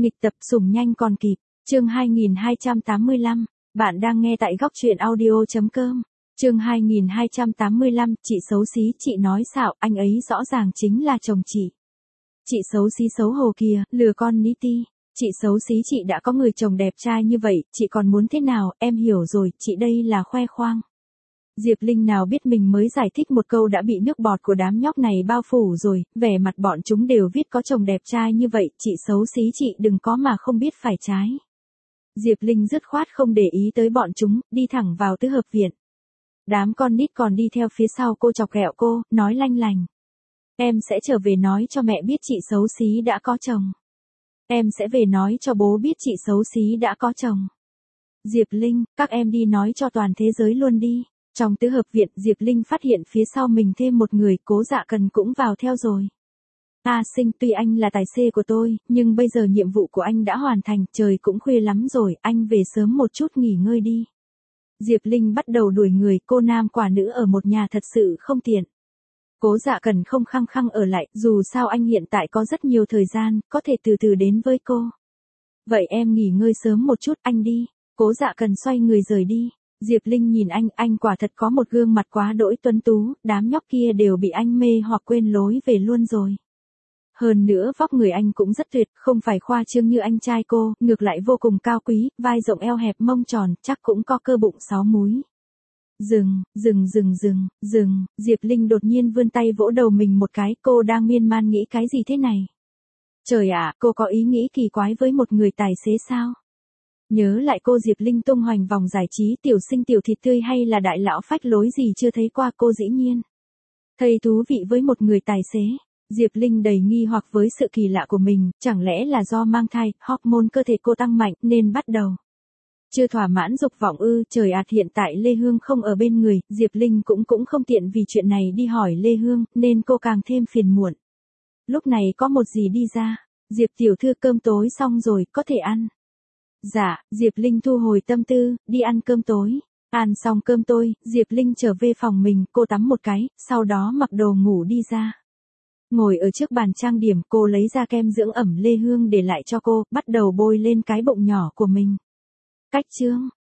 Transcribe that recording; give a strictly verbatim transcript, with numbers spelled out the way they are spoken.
Nghịch tập sủng nhanh còn kịp, chương hai nghìn hai trăm tám mươi lăm, bạn đang nghe tại góc truyện audio.com. Chương hai nghìn hai trăm tám mươi lăm, chị xấu xí chị nói xạo, anh ấy rõ ràng chính là chồng chị. Chị xấu xí xấu hổ kìa, lừa con ní ti. Chị xấu xí chị đã có người chồng đẹp trai như vậy, chị còn muốn thế nào, em hiểu rồi, chị đây là khoe khoang. Diệp Linh nào biết mình mới giải thích một câu đã bị nước bọt của đám nhóc này bao phủ rồi, vẻ mặt bọn chúng đều viết có chồng đẹp trai như vậy, chị xấu xí chị đừng có mà không biết phải trái. Diệp Linh dứt khoát không để ý tới bọn chúng, đi thẳng vào tứ hợp viện. Đám con nít còn đi theo phía sau cô chọc ghẹo cô, nói lanh lành. Em sẽ trở về nói cho mẹ biết chị xấu xí đã có chồng. Em sẽ về nói cho bố biết chị xấu xí đã có chồng. Diệp Linh, các em đi nói cho toàn thế giới luôn đi. Trong tứ hợp viện, Diệp Linh phát hiện phía sau mình thêm một người, Cố Dạ Cần cũng vào theo rồi. A Sinh, tuy anh là tài xế của tôi, nhưng bây giờ nhiệm vụ của anh đã hoàn thành, trời cũng khuya lắm rồi, anh về sớm một chút nghỉ ngơi đi. Diệp Linh bắt đầu đuổi người, cô nam quả nữ ở một nhà thật sự không tiện. Cố Dạ Cần không khăng khăng ở lại, dù sao anh hiện tại có rất nhiều thời gian, có thể từ từ đến với cô. Vậy em nghỉ ngơi sớm một chút, anh đi. Cố Dạ Cần xoay người rời đi. Diệp Linh nhìn anh, anh quả thật có một gương mặt quá đỗi tuấn tú, đám nhóc kia đều bị anh mê hoặc quên lối về luôn rồi. Hơn nữa vóc người anh cũng rất tuyệt, không phải khoa trương như anh trai cô, ngược lại vô cùng cao quý, vai rộng eo hẹp mông tròn, chắc cũng có cơ bụng sáu múi. Dừng, dừng dừng dừng, dừng, Diệp Linh đột nhiên vươn tay vỗ đầu mình một cái, cô đang miên man nghĩ cái gì thế này? Trời ạ, cô có ý nghĩ kỳ quái với một người tài xế sao? Nhớ lại cô Diệp Linh tung hoành vòng giải trí tiểu sinh tiểu thịt tươi hay là đại lão phách lối gì chưa thấy qua, cô dĩ nhiên thấy thú vị với một người tài xế. Diệp Linh đầy nghi hoặc với sự kỳ lạ của mình, chẳng lẽ là do mang thai, hormone cơ thể cô tăng mạnh nên bắt đầu chưa thỏa mãn dục vọng ư? Trời ạt, hiện tại Lê Hương không ở bên người, Diệp Linh cũng cũng không tiện vì chuyện này đi hỏi Lê Hương, nên cô càng thêm phiền muộn. Lúc này có một dì đi ra, Diệp tiểu thư cơm tối xong rồi, có thể ăn. Dạ, Diệp Linh thu hồi tâm tư, đi ăn cơm tối. Ăn xong cơm tối, Diệp Linh trở về phòng mình, cô tắm một cái, sau đó mặc đồ ngủ đi ra. Ngồi ở trước bàn trang điểm, cô lấy ra kem dưỡng ẩm Lê Hương để lại cho cô, bắt đầu bôi lên cái bụng nhỏ của mình. Cách chương,